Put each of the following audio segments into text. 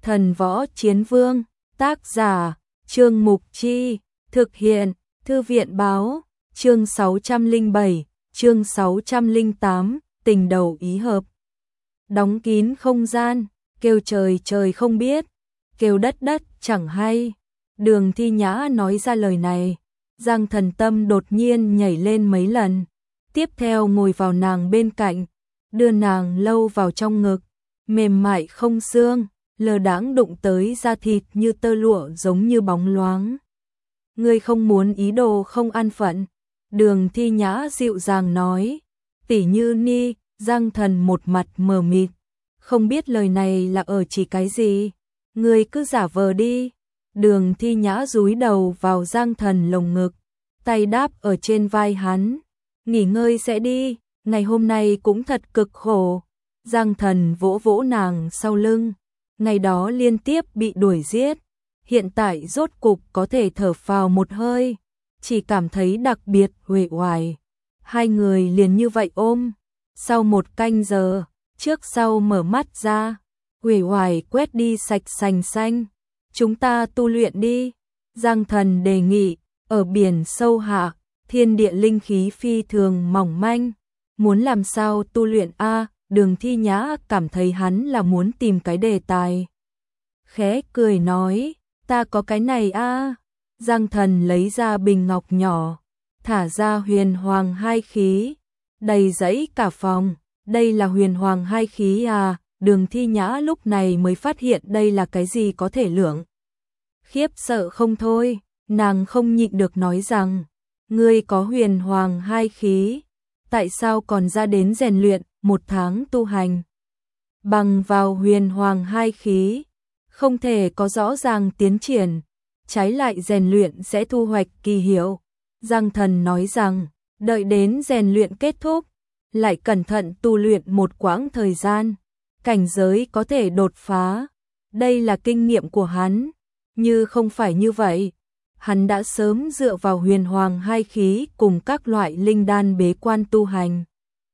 Thần Võ Chiến Vương, tác giả, Trương Mục Chi, thực hiện, Thư viện Báo, chương 607, chương 608, tình đầu ý hợp. Đóng kín không gian, kêu trời trời không biết, kêu đất đất chẳng hay. Đường Thi Nhã nói ra lời này, Giang Thần tâm đột nhiên nhảy lên mấy lần, tiếp theo ngồi vào nàng bên cạnh, đưa nàng lâu vào trong ngực, mềm mại không xương, lờ đãng đụng tới da thịt như tơ lụa giống như bóng loáng. Ngươi không muốn ý đồ không an phận, Đường Thi Nhã dịu dàng nói, tỉ như ni. Giang Thần một mặt mờ mịt, không biết lời này là ở chỉ cái gì, ngươi cứ giả vờ đi. Đường Thi Nhã dúi đầu vào Giang Thần lồng ngực, tay đáp ở trên vai hắn, nghỉ ngơi sẽ đi, ngày hôm nay cũng thật cực khổ. Giang Thần vỗ vỗ nàng sau lưng, ngày đó liên tiếp bị đuổi giết, hiện tại rốt cục có thể thở phào một hơi, chỉ cảm thấy đặc biệt uể oải. Hai người liền như vậy ôm, sau một canh giờ, trước sau mở mắt ra, uể oải quét đi sạch sành xanh. Chúng ta tu luyện đi, Giang Thần đề nghị, ở biển sâu hạ, thiên địa linh khí phi thường mỏng manh, muốn làm sao tu luyện a? Đường Thi Nhã cảm thấy hắn là muốn tìm cái đề tài. Khẽ cười nói, ta có cái này a. Giang Thần lấy ra bình ngọc nhỏ, thả ra huyền hoàng hai khí, đầy dẫy cả phòng. Đây là huyền hoàng hai khí à? Đường Thi Nhã lúc này mới phát hiện đây là cái gì có thể lượng. Khiếp sợ không thôi, nàng không nhịn được nói rằng, ngươi có huyền hoàng hai khí, tại sao còn ra đến rèn luyện, 1 tháng tu hành. Bằng vào huyền hoàng hai khí, không thể có rõ ràng tiến triển, trái lại rèn luyện sẽ thu hoạch kỳ hiệu. Giang Thần nói rằng, đợi đến rèn luyện kết thúc, lại cẩn thận tu luyện một quãng thời gian, cảnh giới có thể đột phá. Đây là kinh nghiệm của hắn, như không phải như vậy, hắn đã sớm dựa vào huyền hoàng hai khí cùng các loại linh đan bế quan tu hành.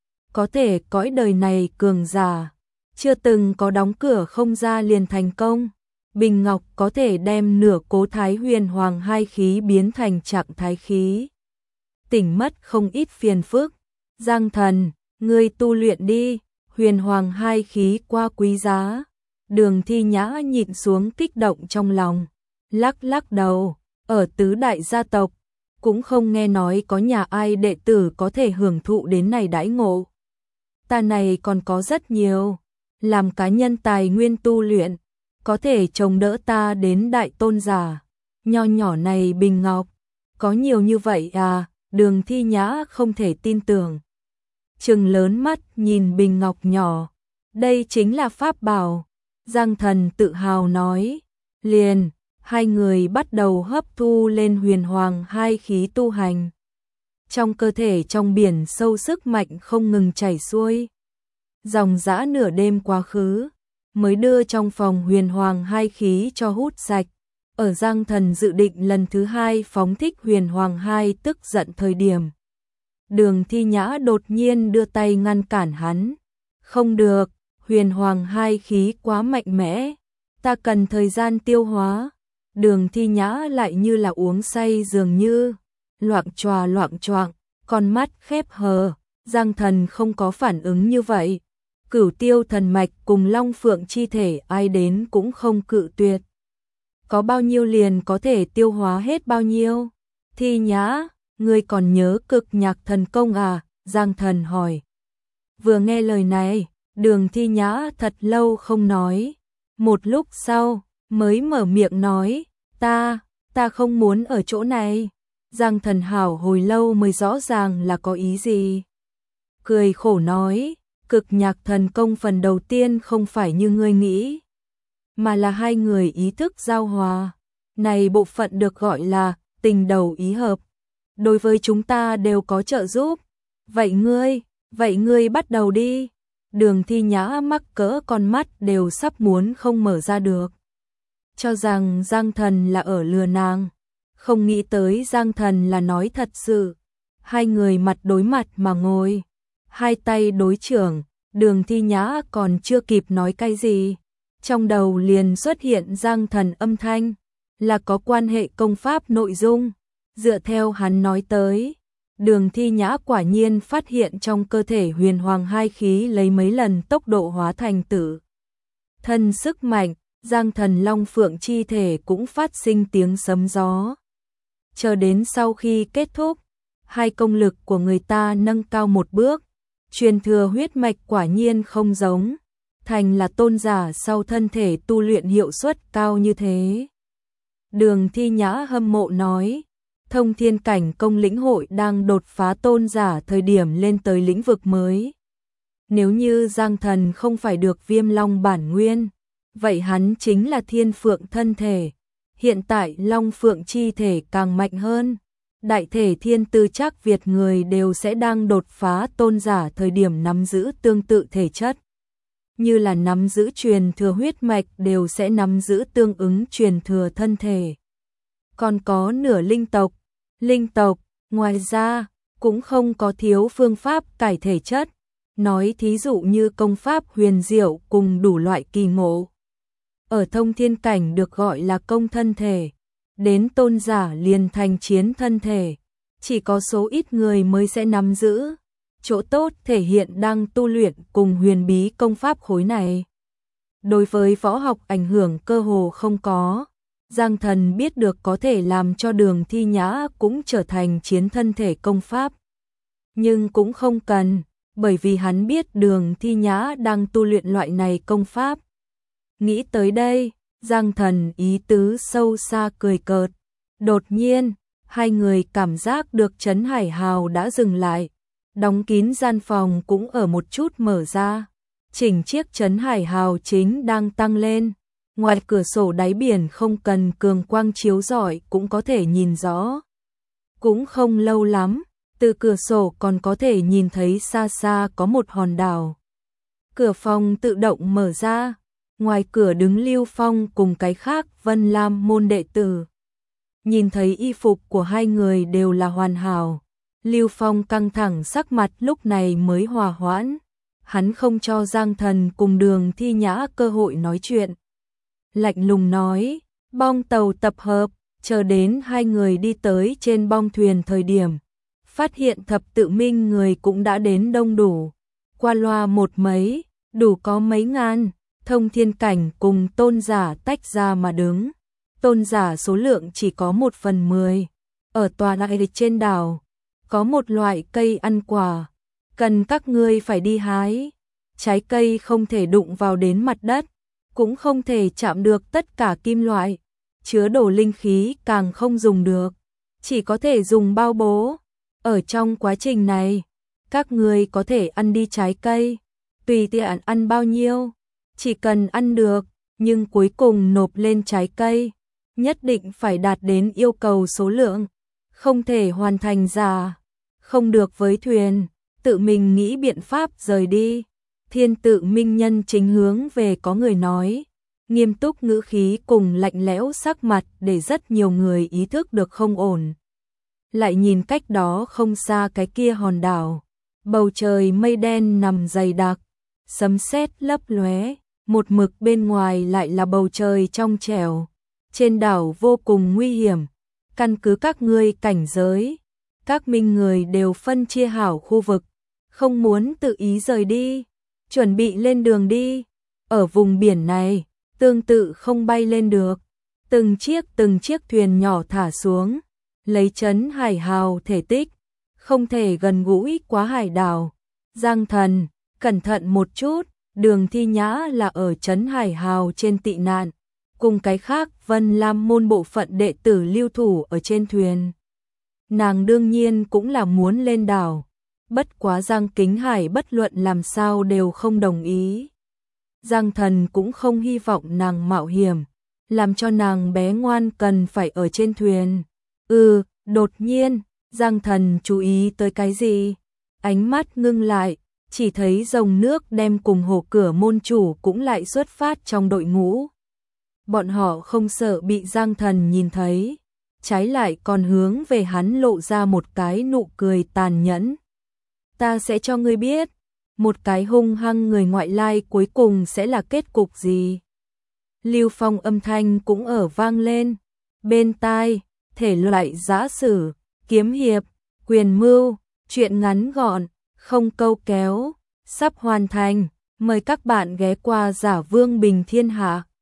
Có thể cõi đời này cường giả, chưa từng có đóng cửa không ra liền thành công. Bình ngọc có thể đem nửa cố thái huyền hoàng hai khí biến thành trạng thái khí, tỉnh mất không ít phiền phức. Giang Thần, ngươi tu luyện đi, huyền hoàng hai khí quá quý giá. Đường Thi Nhã nhịn xuống kích động trong lòng, lắc lắc đầu, ở tứ đại gia tộc, cũng không nghe nói có nhà ai đệ tử có thể hưởng thụ đến này đãi ngộ. Ta này còn có rất nhiều, làm cá nhân tài nguyên tu luyện, có thể chống đỡ ta đến đại tôn giả. Nho nhỏ này bình ngọc, có nhiều như vậy à? Đường Thi Nhã không thể tin tưởng, trừng lớn mắt nhìn bình ngọc nhỏ, đây chính là pháp bảo. Giang Thần tự hào nói, liền, hai người bắt đầu hấp thu lên huyền hoàng hai khí tu hành. Trong cơ thể trong biển sâu sức mạnh không ngừng chảy xuôi. Dòng dã nửa đêm quá khứ, mới đưa trong phòng huyền hoàng hai khí cho hút sạch. Ở Giang Thần dự định lần thứ 2 phóng thích huyền hoàng hai tức giận thời điểm, Đường Thi Nhã đột nhiên đưa tay ngăn cản hắn. Không được, huyền hoàng hai khí quá mạnh mẽ, ta cần thời gian tiêu hóa. Đường Thi Nhã lại như là uống say dường như, loạng choạng, con mắt khép hờ. Giang Thần không có phản ứng như vậy. Cửu Tiêu thần mạch cùng Long Phượng chi thể ai đến cũng không cự tuyệt. Có bao nhiêu liền có thể tiêu hóa hết bao nhiêu. Thi Nhã, ngươi còn nhớ cực nhạc thần công à? Giang Thần hỏi. Vừa nghe lời này, Đường Thi Nhã thật lâu không nói. Một lúc sau, mới mở miệng nói, ta không muốn ở chỗ này. Giang Thần hảo hồi lâu mới rõ ràng là có ý gì. Cười khổ nói, cực nhạc thần công phần đầu tiên không phải như ngươi nghĩ, mà là hai người ý thức giao hòa. Này bộ phận được gọi là tình đầu ý hợp, đối với chúng ta đều có trợ giúp. Vậy ngươi bắt đầu đi. Đường Thi Nhã mắc cỡ con mắt đều sắp muốn không mở ra được, cho rằng Giang Thần là ở lừa nàng, không nghĩ tới Giang Thần là nói thật sự. Hai người mặt đối mặt mà ngồi, hai tay đối chưởng. Đường Thi Nhã còn chưa kịp nói cái gì, trong đầu liền xuất hiện Giang Thần âm thanh, là có quan hệ công pháp nội dung. Dựa theo hắn nói tới, Đường Thi Nhã quả nhiên phát hiện trong cơ thể huyền hoàng hai khí lấy mấy lần tốc độ hóa thành tử thân sức mạnh, Giang Thần Long Phượng chi thể cũng phát sinh tiếng sấm gió. Chờ đến sau khi kết thúc, hai công lực của người ta nâng cao một bước, truyền thừa huyết mạch quả nhiên không giống, thành là tôn giả sau thân thể tu luyện hiệu suất cao như thế. Đường Thi Nhã hâm mộ nói, Thông Thiên Cảnh Công lĩnh hội đang đột phá tôn giả thời điểm lên tới lĩnh vực mới. Nếu như Giang Thần không phải được Viêm Long bản nguyên, vậy hắn chính là Thiên Phượng thân thể. Hiện tại Long Phượng chi thể càng mạnh hơn. Đại thể thiên tư chắc Việt người đều sẽ đang đột phá tôn giả thời điểm nắm giữ tương tự thể chất. Như là nắm giữ truyền thừa huyết mạch đều sẽ nắm giữ tương ứng truyền thừa thân thể. Còn có nửa linh tộc, ngoài ra, cũng không có thiếu phương pháp cải thể chất. Nói thí dụ như công pháp huyền diệu cùng đủ loại kỳ ngộ. Ở thông thiên cảnh được gọi là công thân thể, đến tôn giả liền thành chiến thân thể. Chỉ có số ít người mới sẽ nắm giữ. Chỗ tốt thể hiện đang tu luyện cùng huyền bí công pháp khối này. Đối với võ học ảnh hưởng cơ hồ không có. Giang Thần biết được có thể làm cho Đường Thi Nhã cũng trở thành chiến thân thể công pháp. Nhưng cũng không cần, bởi vì hắn biết Đường Thi Nhã đang tu luyện loại này công pháp. Nghĩ tới đây, Giang Thần ý tứ sâu xa cười cợt. Đột nhiên, hai người cảm giác được Trấn Hải Hào đã dừng lại. Đóng kín gian phòng cũng ở một chút mở ra. Chỉnh chiếc Trấn Hải Hào chính đang tăng lên. Ngoài cửa sổ đáy biển không cần cường quang chiếu rọi cũng có thể nhìn rõ. Cũng không lâu lắm, từ cửa sổ còn có thể nhìn thấy xa xa có một hòn đảo. Cửa phòng tự động mở ra. Ngoài cửa đứng Lưu Phong cùng cái khác Vân Lam môn đệ tử. Nhìn thấy y phục của hai người đều là hoàn hảo. Lưu Phong căng thẳng sắc mặt lúc này mới hòa hoãn. Hắn không cho Giang Thần cùng Đường Thi Nhã cơ hội nói chuyện. Lạnh lùng nói, bong tàu tập hợp, chờ đến hai người đi tới trên bong thuyền thời điểm. Phát hiện thập tự minh người cũng đã đến đông đủ. Qua loa một mấy, đủ có mấy ngàn. Thông thiên cảnh cùng tôn giả tách ra mà đứng. Tôn giả số lượng chỉ có 1/10. Ở tòa đại trên đảo, có một loại cây ăn quả. Cần các ngươi phải đi hái. Trái cây không thể đụng vào đến mặt đất. Cũng không thể chạm được tất cả kim loại. Chứa đồ linh khí càng không dùng được. Chỉ có thể dùng bao bố. Ở trong quá trình này, các ngươi có thể ăn đi trái cây. Tùy tiện ăn bao nhiêu. Chỉ cần ăn được, nhưng cuối cùng nộp lên trái cây, nhất định phải đạt đến yêu cầu số lượng, không thể hoàn thành giả, không được với thuyền, tự mình nghĩ biện pháp rời đi. Thiên tự minh nhân chính hướng về có người nói, nghiêm túc ngữ khí cùng lạnh lẽo sắc mặt để rất nhiều người ý thức được không ổn. Lại nhìn cách đó không xa cái kia hòn đảo, bầu trời mây đen nằm dày đặc, sấm sét lấp lóe. Một mực bên ngoài lại là bầu trời trong trẻo. Trên đảo vô cùng nguy hiểm. Căn cứ các ngươi cảnh giới, các minh người đều phân chia hảo khu vực. Không muốn tự ý rời đi. Chuẩn bị lên đường đi. Ở vùng biển này, tương tự không bay lên được. Từng chiếc thuyền nhỏ thả xuống. Lấy Trấn Hải Hào thể tích. Không thể gần gũi quá hải đảo. Giang Thần, cẩn thận một chút. Đường Thi Nhã là ở Trấn Hải Hào trên tị nạn, cùng cái khác Vân Lam môn bộ phận đệ tử lưu thủ ở trên thuyền. Nàng đương nhiên cũng là muốn lên đảo, bất quá Giang Kính Hải bất luận làm sao đều không đồng ý. Giang Thần cũng không hy vọng nàng mạo hiểm, làm cho nàng bé ngoan cần phải ở trên thuyền. Đột nhiên, Giang Thần chú ý tới cái gì? Ánh mắt ngưng lại. Chỉ thấy dòng nước đem cùng hổ cửa môn chủ cũng lại xuất phát trong đội ngũ. Bọn họ không sợ bị Giang Thần nhìn thấy, trái lại còn hướng về hắn lộ ra một cái nụ cười tàn nhẫn. Ta sẽ cho ngươi biết, một cái hung hăng người ngoại lai cuối cùng sẽ là kết cục gì. Lưu Phong âm thanh cũng ở vang lên. Bên tai, thể loại giã sử, kiếm hiệp, quyền mưu, truyện ngắn gọn, không câu kéo, sắp hoàn thành. Mời các bạn ghé qua Giả Vương Bình Thiên Hạ.